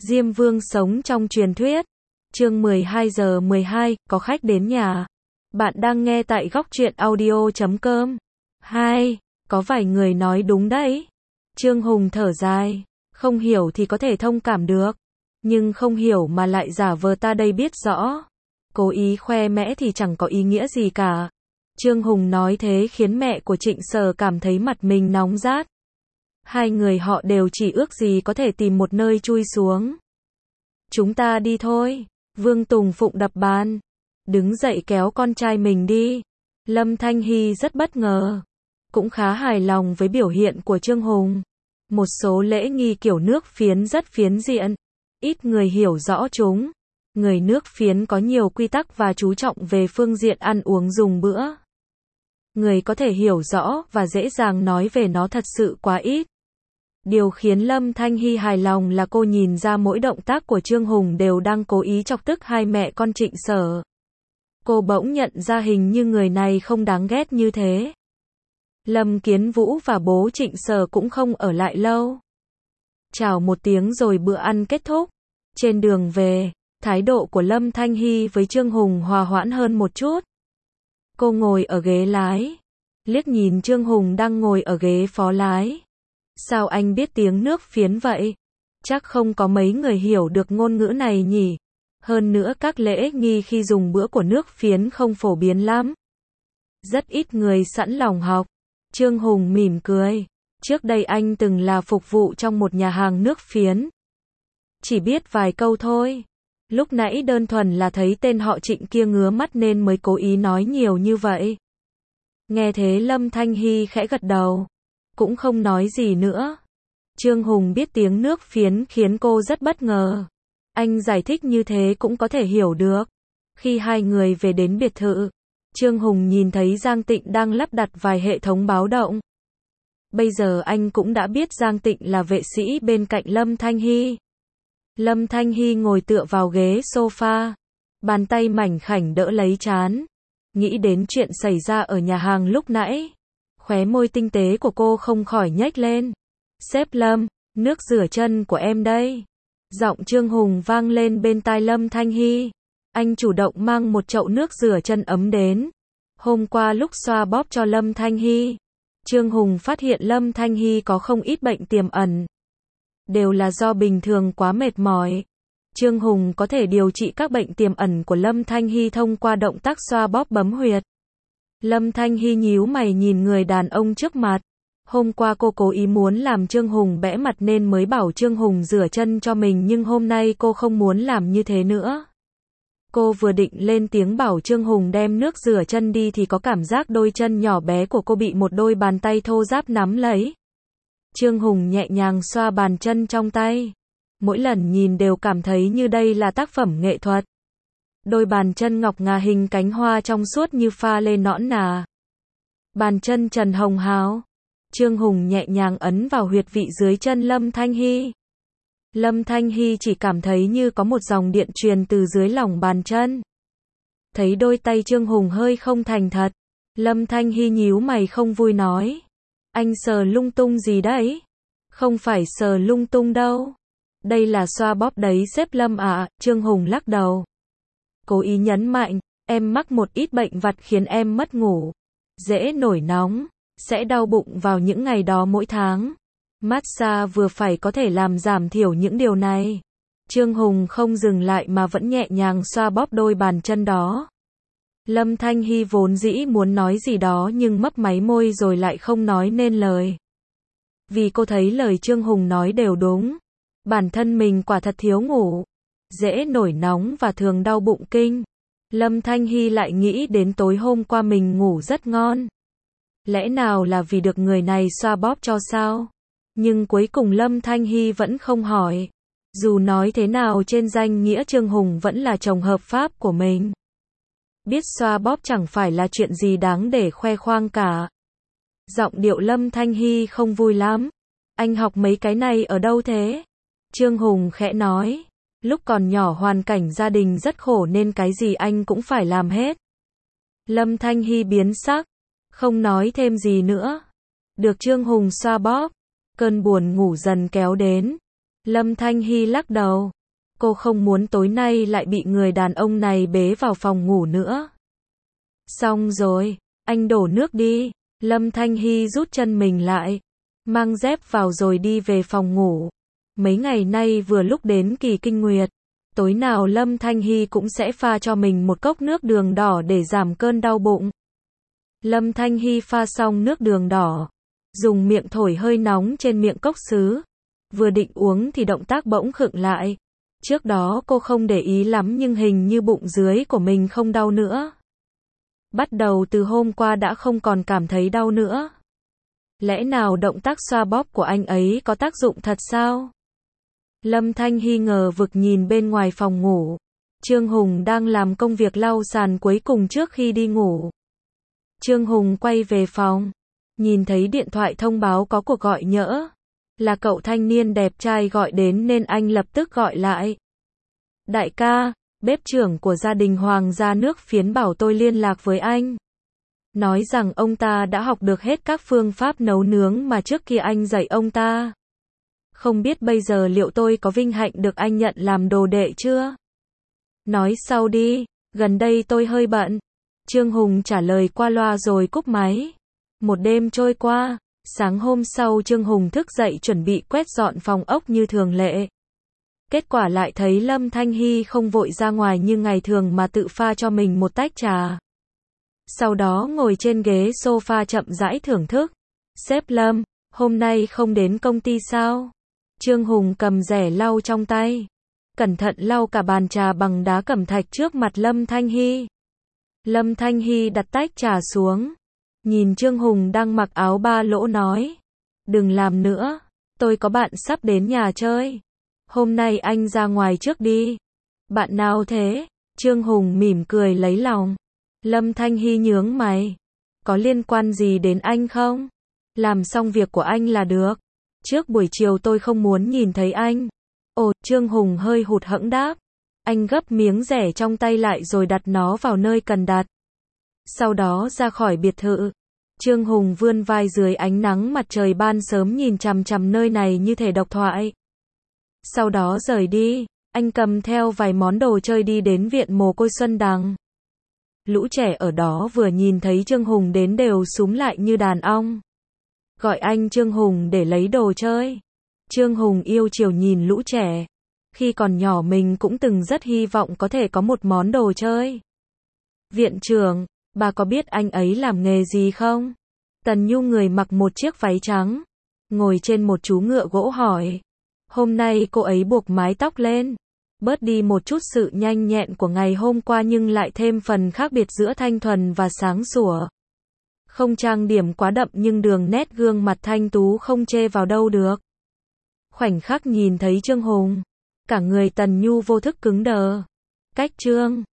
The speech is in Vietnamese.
Diêm Vương sống trong truyền thuyết. Chương 12 giờ 12, có khách đến nhà. Bạn đang nghe tại góc truyện audio.com. Có vài người nói đúng đấy. Trương Hùng thở dài. Không hiểu thì có thể thông cảm được. Nhưng không hiểu mà lại giả vờ ta đây biết rõ. Cố ý khoe mẽ thì chẳng có ý nghĩa gì cả. Trương Hùng nói thế khiến mẹ của Trịnh Sờ cảm thấy mặt mình nóng rát. Hai người họ đều chỉ ước gì có thể tìm một nơi chui xuống. Chúng ta đi thôi. Vương Tùng Phụng đập bàn. Đứng dậy kéo con trai mình đi. Lâm Thanh Hy rất bất ngờ. Cũng khá hài lòng với biểu hiện của Trương Hùng. Một số lễ nghi kiểu nước Phiến rất phiến diện. Ít người hiểu rõ chúng. Người nước Phiến có nhiều quy tắc và chú trọng về phương diện ăn uống dùng bữa. Người có thể hiểu rõ và dễ dàng nói về nó thật sự quá ít. Điều khiến Lâm Thanh Hy hài lòng là cô nhìn ra mỗi động tác của Trương Hùng đều đang cố ý chọc tức hai mẹ con Trịnh Sở. Cô bỗng nhận ra hình như người này không đáng ghét như thế. Lâm Kiến Vũ và bố Trịnh Sở cũng không ở lại lâu. Chào một tiếng rồi bữa ăn kết thúc. Trên đường về, thái độ của Lâm Thanh Hy với Trương Hùng hòa hoãn hơn một chút. Cô ngồi ở ghế lái. Liếc nhìn Trương Hùng đang ngồi ở ghế phó lái. Sao anh biết tiếng nước Phiến vậy? Chắc không có mấy người hiểu được ngôn ngữ này nhỉ? Hơn nữa các lễ nghi khi dùng bữa của nước Phiến không phổ biến lắm. Rất ít người sẵn lòng học. Trương Hùng mỉm cười. Trước đây anh từng là phục vụ trong một nhà hàng nước Phiến. Chỉ biết vài câu thôi. Lúc nãy đơn thuần là thấy tên họ Trịnh kia ngứa mắt nên mới cố ý nói nhiều như vậy. Nghe thế Lâm Thanh Hy khẽ gật đầu. Cũng không nói gì nữa. Trương Hùng biết tiếng nước Phiến khiến cô rất bất ngờ. Anh giải thích như thế cũng có thể hiểu được. Khi hai người về đến biệt thự, Trương Hùng nhìn thấy Giang Tịnh đang lắp đặt vài hệ thống báo động. Bây giờ anh cũng đã biết Giang Tịnh là vệ sĩ bên cạnh Lâm Thanh Hy. Lâm Thanh Hy ngồi tựa vào ghế sofa. Bàn tay mảnh khảnh đỡ lấy trán. Nghĩ đến chuyện xảy ra ở nhà hàng lúc nãy. Khóe môi tinh tế của cô không khỏi nhếch lên. Sếp Lâm, nước rửa chân của em đây. Giọng Trương Hùng vang lên bên tai Lâm Thanh Hy. Anh chủ động mang một chậu nước rửa chân ấm đến. Hôm qua lúc xoa bóp cho Lâm Thanh Hy, Trương Hùng phát hiện Lâm Thanh Hy có không ít bệnh tiềm ẩn. Đều là do bình thường quá mệt mỏi. Trương Hùng có thể điều trị các bệnh tiềm ẩn của Lâm Thanh Hy thông qua động tác xoa bóp bấm huyệt. Lâm Thanh Hy nhíu mày nhìn người đàn ông trước mặt. Hôm qua cô cố ý muốn làm Trương Hùng bẽ mặt nên mới bảo Trương Hùng rửa chân cho mình, nhưng hôm nay cô không muốn làm như thế nữa. Cô vừa định lên tiếng bảo Trương Hùng đem nước rửa chân đi thì có cảm giác đôi chân nhỏ bé của cô bị một đôi bàn tay thô ráp nắm lấy. Trương Hùng nhẹ nhàng xoa bàn chân trong tay. Mỗi lần nhìn đều cảm thấy như đây là tác phẩm nghệ thuật. Đôi bàn chân ngọc ngà hình cánh hoa trong suốt như pha lê nõn nà. Bàn chân trần hồng hào. Trương Hùng nhẹ nhàng ấn vào huyệt vị dưới chân Lâm Thanh Hy. Lâm Thanh Hy chỉ cảm thấy như có một dòng điện truyền từ dưới lòng bàn chân. Thấy đôi tay Trương Hùng hơi không thành thật. Lâm Thanh Hy nhíu mày không vui nói. Anh sờ lung tung gì đấy? Không phải sờ lung tung đâu. Đây là xoa bóp đấy sếp Lâm ạ. Trương Hùng lắc đầu. Cố ý nhấn mạnh, em mắc một ít bệnh vặt khiến em mất ngủ. Dễ nổi nóng, sẽ đau bụng vào những ngày đó mỗi tháng. Massage vừa phải có thể làm giảm thiểu những điều này. Trương Hùng không dừng lại mà vẫn nhẹ nhàng xoa bóp đôi bàn chân đó. Lâm Thanh Hy vốn dĩ muốn nói gì đó nhưng mấp máy môi rồi lại không nói nên lời. Vì cô thấy lời Trương Hùng nói đều đúng. Bản thân mình quả thật thiếu ngủ. Dễ nổi nóng và thường đau bụng kinh. Lâm Thanh Hy lại nghĩ đến tối hôm qua mình ngủ rất ngon. Lẽ nào là vì được người này xoa bóp cho sao? Nhưng cuối cùng Lâm Thanh Hy vẫn không hỏi. Dù nói thế nào trên danh nghĩa Trương Hùng vẫn là chồng hợp pháp của mình. Biết xoa bóp chẳng phải là chuyện gì đáng để khoe khoang cả. Giọng điệu Lâm Thanh Hy không vui lắm. Anh học mấy cái này ở đâu thế? Trương Hùng khẽ nói. Lúc còn nhỏ hoàn cảnh gia đình rất khổ nên cái gì anh cũng phải làm hết. Lâm Thanh Hy biến sắc. Không nói thêm gì nữa. Được Trương Hùng xoa bóp. Cơn buồn ngủ dần kéo đến. Lâm Thanh Hy lắc đầu. Cô không muốn tối nay lại bị người đàn ông này bế vào phòng ngủ nữa. Xong rồi, anh đổ nước đi. Lâm Thanh Hy rút chân mình lại, mang dép vào rồi đi về phòng ngủ. Mấy ngày nay vừa lúc đến kỳ kinh nguyệt, tối nào Lâm Thanh Hy cũng sẽ pha cho mình một cốc nước đường đỏ để giảm cơn đau bụng. Lâm Thanh Hy pha xong nước đường đỏ, dùng miệng thổi hơi nóng trên miệng cốc sứ. Vừa định uống thì động tác bỗng khựng lại. Trước đó cô không để ý lắm nhưng hình như bụng dưới của mình không đau nữa. Bắt đầu từ hôm qua đã không còn cảm thấy đau nữa. Lẽ nào động tác xoa bóp của anh ấy có tác dụng thật sao? Lâm Thanh Hy ngờ vực nhìn bên ngoài phòng ngủ. Trương Hùng đang làm công việc lau sàn cuối cùng trước khi đi ngủ. Trương Hùng quay về phòng, nhìn thấy điện thoại thông báo có cuộc gọi nhỡ. Là cậu thanh niên đẹp trai gọi đến nên anh lập tức gọi lại. Đại ca, bếp trưởng của gia đình Hoàng gia nước Phiến bảo tôi liên lạc với anh. Nói rằng ông ta đã học được hết các phương pháp nấu nướng mà trước kia anh dạy ông ta. Không biết bây giờ liệu tôi có vinh hạnh được anh nhận làm đồ đệ chưa? Nói sau đi, gần đây tôi hơi bận. Trương Hùng trả lời qua loa rồi cúp máy. Một đêm trôi qua, sáng hôm sau Trương Hùng thức dậy chuẩn bị quét dọn phòng ốc như thường lệ. Kết quả lại thấy Lâm Thanh Hy không vội ra ngoài như ngày thường mà tự pha cho mình một tách trà. Sau đó ngồi trên ghế sofa chậm rãi thưởng thức. Sếp Lâm, hôm nay không đến công ty sao? Trương Hùng cầm rẻ lau trong tay, cẩn thận lau cả bàn trà bằng đá cẩm thạch trước mặt Lâm Thanh Hy. Lâm Thanh Hy đặt tách trà xuống, nhìn Trương Hùng đang mặc áo ba lỗ nói. Đừng làm nữa, tôi có bạn sắp đến nhà chơi. Hôm nay anh ra ngoài trước đi. Bạn nào thế? Trương Hùng mỉm cười lấy lòng. Lâm Thanh Hy nhướng mày. Có liên quan gì đến anh không? Làm xong việc của anh là được. Trước buổi chiều tôi không muốn nhìn thấy anh. Ồ, Trương Hùng hơi hụt hẫng đáp. Anh gấp miếng rẻ trong tay lại rồi đặt nó vào nơi cần đặt. Sau đó ra khỏi biệt thự. Trương Hùng vươn vai dưới ánh nắng mặt trời ban sớm nhìn chằm chằm nơi này như thể độc thoại. Sau đó rời đi, anh cầm theo vài món đồ chơi đi đến viện mồ côi Xuân Đằng. Lũ trẻ ở đó vừa nhìn thấy Trương Hùng đến đều súm lại như đàn ong. Gọi anh Trương Hùng để lấy đồ chơi. Trương Hùng yêu chiều nhìn lũ trẻ. Khi còn nhỏ mình cũng từng rất hy vọng có thể có một món đồ chơi. Viện trưởng, bà có biết anh ấy làm nghề gì không? Tần Nhu người mặc một chiếc váy trắng, ngồi trên một chú ngựa gỗ hỏi. Hôm nay cô ấy buộc mái tóc lên, bớt đi một chút sự nhanh nhẹn của ngày hôm qua nhưng lại thêm phần khác biệt giữa thanh thuần và sáng sủa. Không trang điểm quá đậm nhưng đường nét gương mặt thanh tú không chê vào đâu được. Khoảnh khắc nhìn thấy Trương Hùng, cả người Tần Nhu vô thức cứng đờ. Cách Trương